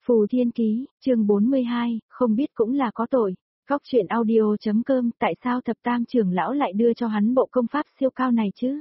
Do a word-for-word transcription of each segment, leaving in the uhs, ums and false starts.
Phù Thiên Ký, chương bốn mươi hai, không biết cũng là có tội. Góc truyện audio.com, tại sao thập tam trưởng lão lại đưa cho hắn bộ công pháp siêu cao này chứ?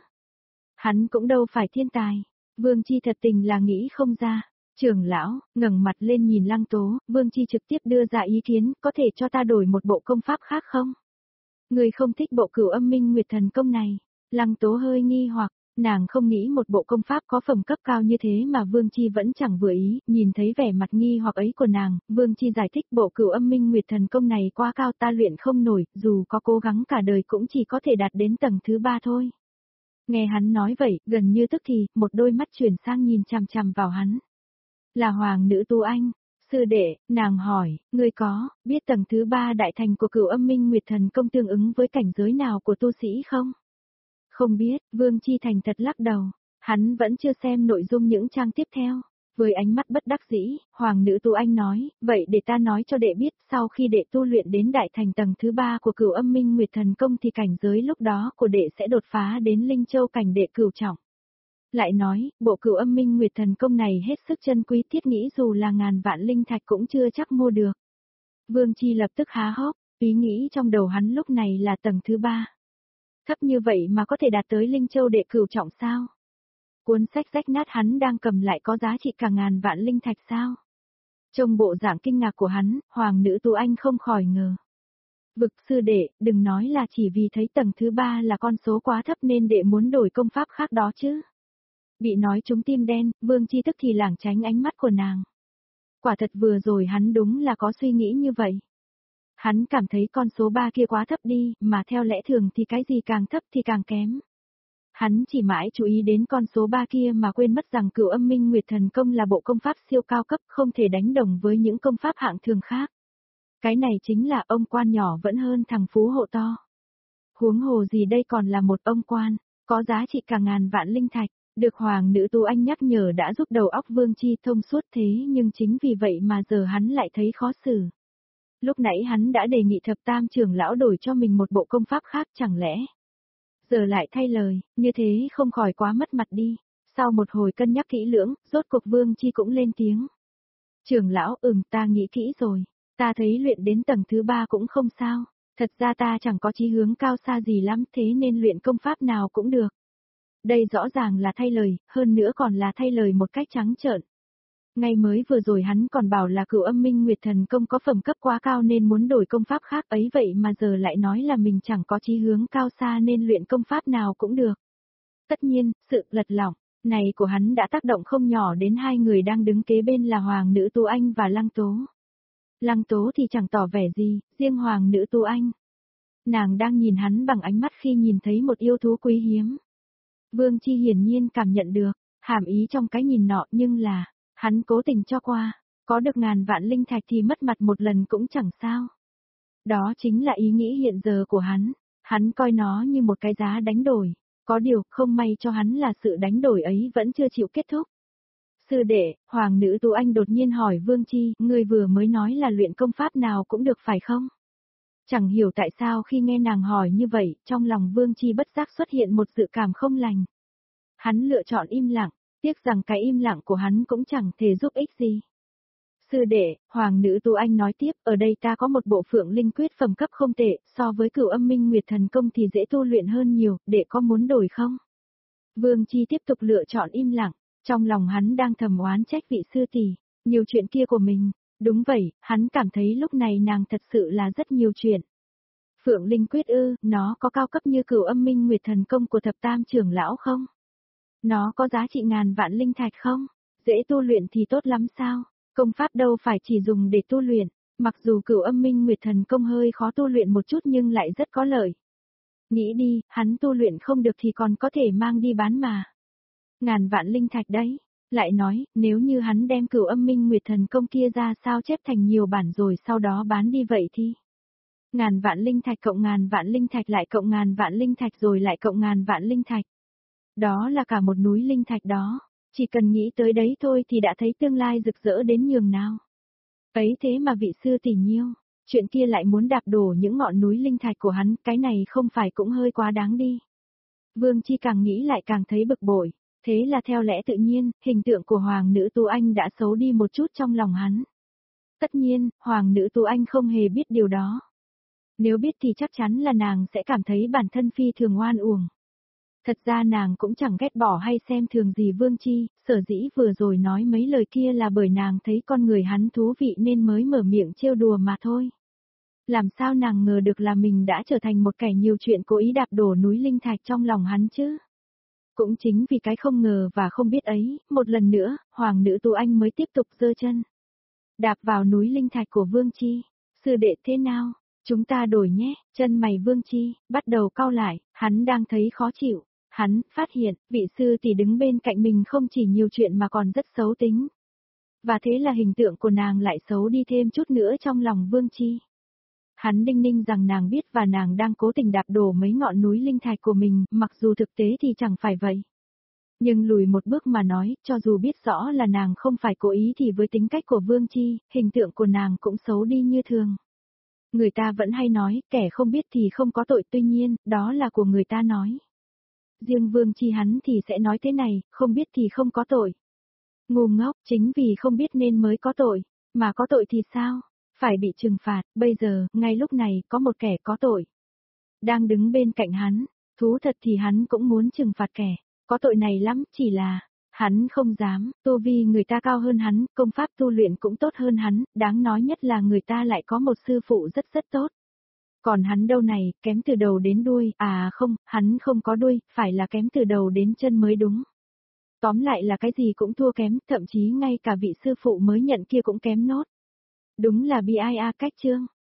Hắn cũng đâu phải thiên tài. Vương Chi thật tình là nghĩ không ra. Trưởng lão, ngẩng mặt lên nhìn Lăng Tố, Vương Chi trực tiếp đưa ra ý kiến, có thể cho ta đổi một bộ công pháp khác không? Người không thích bộ Cửu Âm Minh Nguyệt Thần Công này. Lăng Tố hơi nghi hoặc, nàng không nghĩ một bộ công pháp có phẩm cấp cao như thế mà Vương Chi vẫn chẳng vừa ý, nhìn thấy vẻ mặt nghi hoặc ấy của nàng, Vương Chi giải thích bộ Cửu Âm Minh Nguyệt Thần Công này quá cao ta luyện không nổi, dù có cố gắng cả đời cũng chỉ có thể đạt đến tầng thứ ba thôi. Nghe hắn nói vậy, gần như tức thì, một đôi mắt chuyển sang nhìn chằm chằm vào hắn. Là hoàng nữ Tu Anh. Sư đệ, nàng hỏi, ngươi có, biết tầng thứ ba đại thành của Cửu Âm Minh Nguyệt Thần Công tương ứng với cảnh giới nào của tu sĩ không? Không biết, Vương Chi thành thật lắc đầu, hắn vẫn chưa xem nội dung những trang tiếp theo. Với ánh mắt bất đắc dĩ, hoàng nữ Tu Anh nói, vậy để ta nói cho đệ biết, sau khi đệ tu luyện đến đại thành tầng thứ ba của Cửu Âm Minh Nguyệt Thần Công thì cảnh giới lúc đó của đệ sẽ đột phá đến Linh Châu cảnh đệ cửu trọng. Lại nói, bộ Cửu Âm Minh Nguyệt Thần Công này hết sức chân quý, thiết nghĩ dù là ngàn vạn linh thạch cũng chưa chắc mua được. Vương Chi lập tức há hốc, ý nghĩ trong đầu hắn lúc này là tầng thứ ba. Thấp như vậy mà có thể đạt tới Linh Châu đệ cửu trọng sao? Cuốn sách rách nát hắn đang cầm lại có giá trị cả ngàn vạn linh thạch sao? Trong bộ dạng kinh ngạc của hắn, hoàng nữ Tu Anh không khỏi ngờ. Vực sư đệ, đừng nói là chỉ vì thấy tầng thứ ba là con số quá thấp nên đệ muốn đổi công pháp khác đó chứ. Bị nói trúng tim đen, Vương Chi tức thì lảng tránh ánh mắt của nàng. Quả thật vừa rồi hắn đúng là có suy nghĩ như vậy. Hắn cảm thấy con số ba kia quá thấp đi, mà theo lẽ thường thì cái gì càng thấp thì càng kém. Hắn chỉ mãi chú ý đến con số ba kia mà quên mất rằng Cửu Âm Minh Nguyệt Thần Công là bộ công pháp siêu cao cấp không thể đánh đồng với những công pháp hạng thường khác. Cái này chính là ông quan nhỏ vẫn hơn thằng phú hộ to. Huống hồ gì đây còn là một ông quan, có giá trị cả ngàn vạn linh thạch, được hoàng nữ Tu Anh nhắc nhở đã giúp đầu óc Vương Chi thông suốt thế nhưng chính vì vậy mà giờ hắn lại thấy khó xử. Lúc nãy hắn đã đề nghị thập tam trưởng lão đổi cho mình một bộ công pháp khác chẳng lẽ. Giờ lại thay lời, như thế không khỏi quá mất mặt đi. Sau một hồi cân nhắc kỹ lưỡng, rốt cuộc Vương Chi cũng lên tiếng. Trưởng lão, ừm ta nghĩ kỹ rồi. Ta thấy luyện đến tầng thứ ba cũng không sao. Thật ra ta chẳng có chí hướng cao xa gì lắm thế nên luyện công pháp nào cũng được. Đây rõ ràng là thay lời, hơn nữa còn là thay lời một cách trắng trợn. Ngay mới vừa rồi hắn còn bảo là Cửu Âm Minh Nguyệt Thần Công có phẩm cấp quá cao nên muốn đổi công pháp khác ấy vậy mà giờ lại nói là mình chẳng có chí hướng cao xa nên luyện công pháp nào cũng được. Tất nhiên, sự lật lỏng này của hắn đã tác động không nhỏ đến hai người đang đứng kế bên là hoàng nữ Tu Anh và Lăng Tố. Lăng Tố thì chẳng tỏ vẻ gì, riêng hoàng nữ Tu Anh. Nàng đang nhìn hắn bằng ánh mắt khi nhìn thấy một yêu thú quý hiếm. Vương Chi hiển nhiên cảm nhận được, hàm ý trong cái nhìn nọ nhưng là, hắn cố tình cho qua, có được ngàn vạn linh thạch thì mất mặt một lần cũng chẳng sao. Đó chính là ý nghĩ hiện giờ của hắn, hắn coi nó như một cái giá đánh đổi, có điều không may cho hắn là sự đánh đổi ấy vẫn chưa chịu kết thúc. Sư đệ, hoàng nữ Tu Anh đột nhiên hỏi Vương Chi, ngươi vừa mới nói là luyện công pháp nào cũng được phải không? Chẳng hiểu tại sao khi nghe nàng hỏi như vậy, trong lòng Vương Chi bất giác xuất hiện một dự cảm không lành. Hắn lựa chọn im lặng, tiếc rằng cái im lặng của hắn cũng chẳng thể giúp ích gì. Sư đệ, hoàng nữ Tu Anh nói tiếp, ở đây ta có một bộ Phượng Linh Quyết phẩm cấp không tệ, so với Cửu Âm Minh Nguyệt Thần Công thì dễ tu luyện hơn nhiều, đệ có muốn đổi không? Vương Chi tiếp tục lựa chọn im lặng, trong lòng hắn đang thầm oán trách vị sư tỷ, nhiều chuyện kia của mình. Đúng vậy, hắn cảm thấy lúc này nàng thật sự là rất nhiều chuyện. Phượng Linh Quyết ư, nó có cao cấp như Cửu Âm Minh Nguyệt Thần Công của thập tam trưởng lão không? Nó có giá trị ngàn vạn linh thạch không? Dễ tu luyện thì tốt lắm sao? Công pháp đâu phải chỉ dùng để tu luyện, mặc dù Cửu Âm Minh Nguyệt Thần Công hơi khó tu luyện một chút nhưng lại rất có lợi. Nghĩ đi, hắn tu luyện không được thì còn có thể mang đi bán mà. Ngàn vạn linh thạch đấy. Lại nói, nếu như hắn đem Cửu Âm Minh Nguyệt Thần Công kia ra sao chép thành nhiều bản rồi sau đó bán đi vậy thì. Ngàn vạn linh thạch cộng ngàn vạn linh thạch lại cộng ngàn vạn linh thạch rồi lại cộng ngàn vạn linh thạch. Đó là cả một núi linh thạch đó, chỉ cần nghĩ tới đấy thôi thì đã thấy tương lai rực rỡ đến nhường nào. Ấy thế mà vị sư tỷ nhiêu, chuyện kia lại muốn đạp đổ những ngọn núi linh thạch của hắn, cái này không phải cũng hơi quá đáng đi. Vương Chi càng nghĩ lại càng thấy bực bội. Thế là theo lẽ tự nhiên, hình tượng của hoàng nữ Tu Anh đã xấu đi một chút trong lòng hắn. Tất nhiên, Hoàng nữ Tú Anh không hề biết điều đó. Nếu biết thì chắc chắn là nàng sẽ cảm thấy bản thân phi thường oan uổng. Thật ra nàng cũng chẳng ghét bỏ hay xem thường gì Vương Chi, sở dĩ vừa rồi nói mấy lời kia là bởi nàng thấy con người hắn thú vị nên mới mở miệng trêu đùa mà thôi. Làm sao nàng ngờ được là mình đã trở thành một kẻ nhiều chuyện cố ý đạp đổ núi linh thạch trong lòng hắn chứ. Cũng chính vì cái không ngờ và không biết ấy, một lần nữa, Hoàng nữ Tú Anh mới tiếp tục giơ chân. Đạp vào núi linh thạch của Vương Chi. Sư đệ thế nào? Chúng ta đổi nhé, chân mày Vương Chi, bắt đầu cau lại, hắn đang thấy khó chịu. Hắn, phát hiện, vị sư tỷ đứng bên cạnh mình không chỉ nhiều chuyện mà còn rất xấu tính. Và thế là hình tượng của nàng lại xấu đi thêm chút nữa trong lòng Vương Chi. Hắn đinh ninh rằng nàng biết và nàng đang cố tình đạp đổ mấy ngọn núi linh thạch của mình, mặc dù thực tế thì chẳng phải vậy. Nhưng lùi một bước mà nói, cho dù biết rõ là nàng không phải cố ý thì với tính cách của Vương Chi, hình tượng của nàng cũng xấu đi như thường. Người ta vẫn hay nói, kẻ không biết thì không có tội, tuy nhiên, đó là của người ta nói. Riêng Vương Chi hắn thì sẽ nói thế này, không biết thì không có tội. Ngu ngốc, chính vì không biết nên mới có tội, mà có tội thì sao? Phải bị trừng phạt, bây giờ, ngay lúc này, có một kẻ có tội. Đang đứng bên cạnh hắn, thú thật thì hắn cũng muốn trừng phạt kẻ, có tội này lắm, chỉ là, hắn không dám, tu vi người ta cao hơn hắn, công pháp tu luyện cũng tốt hơn hắn, đáng nói nhất là người ta lại có một sư phụ rất rất tốt. Còn hắn đâu này, kém từ đầu đến đuôi, à không, hắn không có đuôi, phải là kém từ đầu đến chân mới đúng. Tóm lại là cái gì cũng thua kém, thậm chí ngay cả vị sư phụ mới nhận kia cũng kém nốt. Đúng là bi ai a cách chương.